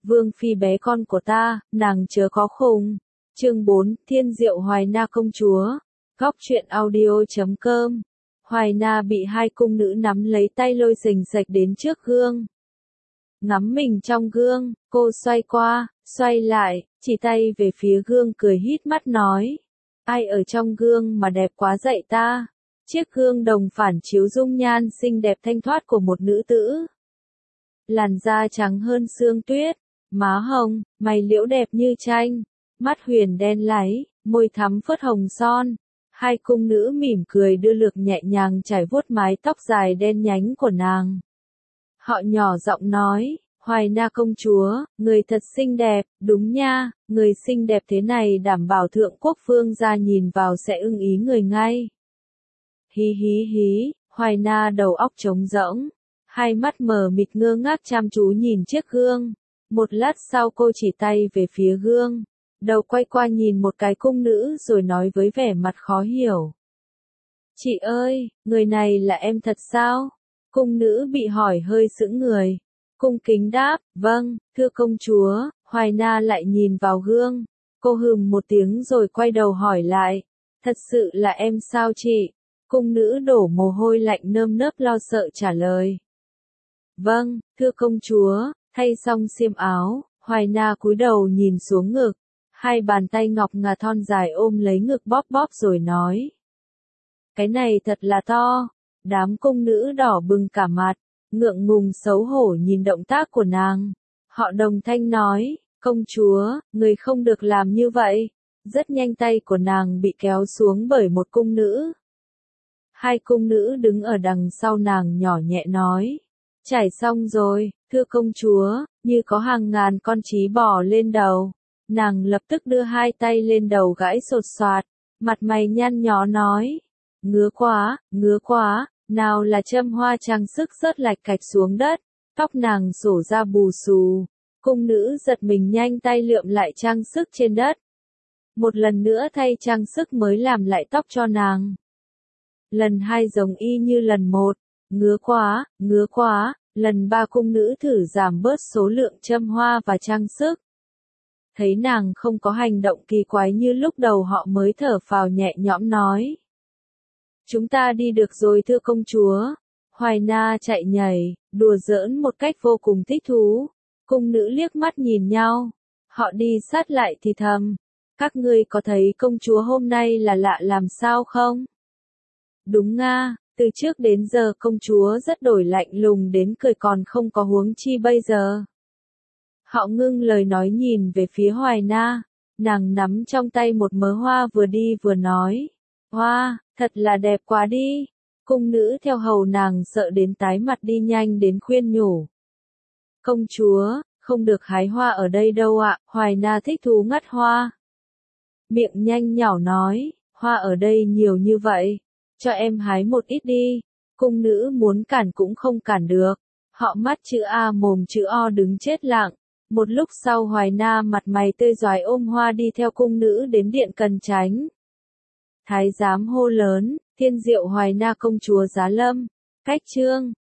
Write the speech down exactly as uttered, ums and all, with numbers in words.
Vương phi bé con của ta, nàng chớ có khùng. Chương bốn, Thiên Diệu Hoài Na công chúa. Góc truyện audio chấm com. Hoài Na bị hai cung nữ nắm lấy tay lôi sình sạch đến trước gương. Ngắm mình trong gương, cô xoay qua, xoay lại, chỉ tay về phía gương cười hít mắt nói. Ai ở trong gương mà đẹp quá dậy ta? Chiếc gương đồng phản chiếu dung nhan xinh đẹp thanh thoát của một nữ tử. Làn da trắng hơn sương tuyết, má hồng, mày liễu đẹp như tranh, mắt huyền đen láy, môi thắm phớt hồng son. Hai cung nữ mỉm cười đưa lược nhẹ nhàng trải vuốt mái tóc dài đen nhánh của nàng. Họ nhỏ giọng nói, Hoài Na công chúa, người thật xinh đẹp, đúng nha, người xinh đẹp thế này đảm bảo thượng quốc vương gia nhìn vào sẽ ưng ý người ngay. Hí hí hí, Hoài Na đầu óc trống rỗng, hai mắt mờ mịt ngơ ngác chăm chú nhìn chiếc gương. Một lát sau cô chỉ tay về phía gương, đầu quay qua nhìn một cái cung nữ rồi nói với vẻ mặt khó hiểu. Chị ơi, người này là em thật sao? Cung nữ bị hỏi hơi sững người. Cung kính đáp, vâng, thưa công chúa. Hoài Na lại nhìn vào gương. Cô hừm một tiếng rồi quay đầu hỏi lại. Thật sự là em sao chị? Cung nữ đổ mồ hôi lạnh nơm nớp lo sợ trả lời. Vâng, thưa công chúa. Thay xong xiêm áo, Hoài Na cúi đầu nhìn xuống ngực. Hai bàn tay ngọc ngà thon dài ôm lấy ngực bóp bóp rồi nói. Cái này thật là to. Đám cung nữ đỏ bừng cả mặt, ngượng ngùng xấu hổ nhìn động tác của nàng. Họ đồng thanh nói, công chúa, người không được làm như vậy. Rất nhanh tay của nàng bị kéo xuống bởi một cung nữ. Hai cung nữ đứng ở đằng sau nàng nhỏ nhẹ nói. Trải xong rồi, thưa công chúa, như có hàng ngàn con trí bò lên đầu. Nàng lập tức đưa hai tay lên đầu gãi sột soạt, mặt mày nhăn nhó nói. Ngứa quá, ngứa quá, nào là châm hoa trang sức rớt lạch cạch xuống đất, tóc nàng xổ ra bù xù. Cung nữ giật mình nhanh tay lượm lại trang sức trên đất. Một lần nữa thay trang sức mới làm lại tóc cho nàng. Lần hai giống y như lần một, ngứa quá, ngứa quá, lần ba cung nữ thử giảm bớt số lượng châm hoa và trang sức. Thấy nàng không có hành động kỳ quái như lúc đầu họ mới thở phào nhẹ nhõm nói. Chúng ta đi được rồi thưa công chúa. Hoài Na chạy nhảy, đùa giỡn một cách vô cùng thích thú. Cung nữ liếc mắt nhìn nhau. Họ đi sát lại thì thầm. Các ngươi có thấy công chúa hôm nay là lạ làm sao không? Đúng nga, từ trước đến giờ công chúa rất đổi lạnh lùng đến cười còn không có huống chi bây giờ. Họ ngưng lời nói nhìn về phía Hoài Na. Nàng nắm trong tay một mớ hoa vừa đi vừa nói. Hoa, thật là đẹp quá đi. Cung nữ theo hầu nàng sợ đến tái mặt đi nhanh đến khuyên nhủ. Công chúa, không được hái hoa ở đây đâu ạ. Hoài Na thích thú ngắt hoa. Miệng nhanh nhỏ nói, hoa ở đây nhiều như vậy. Cho em hái một ít đi. Cung nữ muốn cản cũng không cản được. Họ mắt chữ A mồm chữ O đứng chết lặng. Một lúc sau Hoài Na mặt mày tươi rói ôm hoa đi theo cung nữ đến điện Cần Chánh. Thái giám hô lớn, Thiên Diệu Hoài Na công chúa giá lâm. Cách chương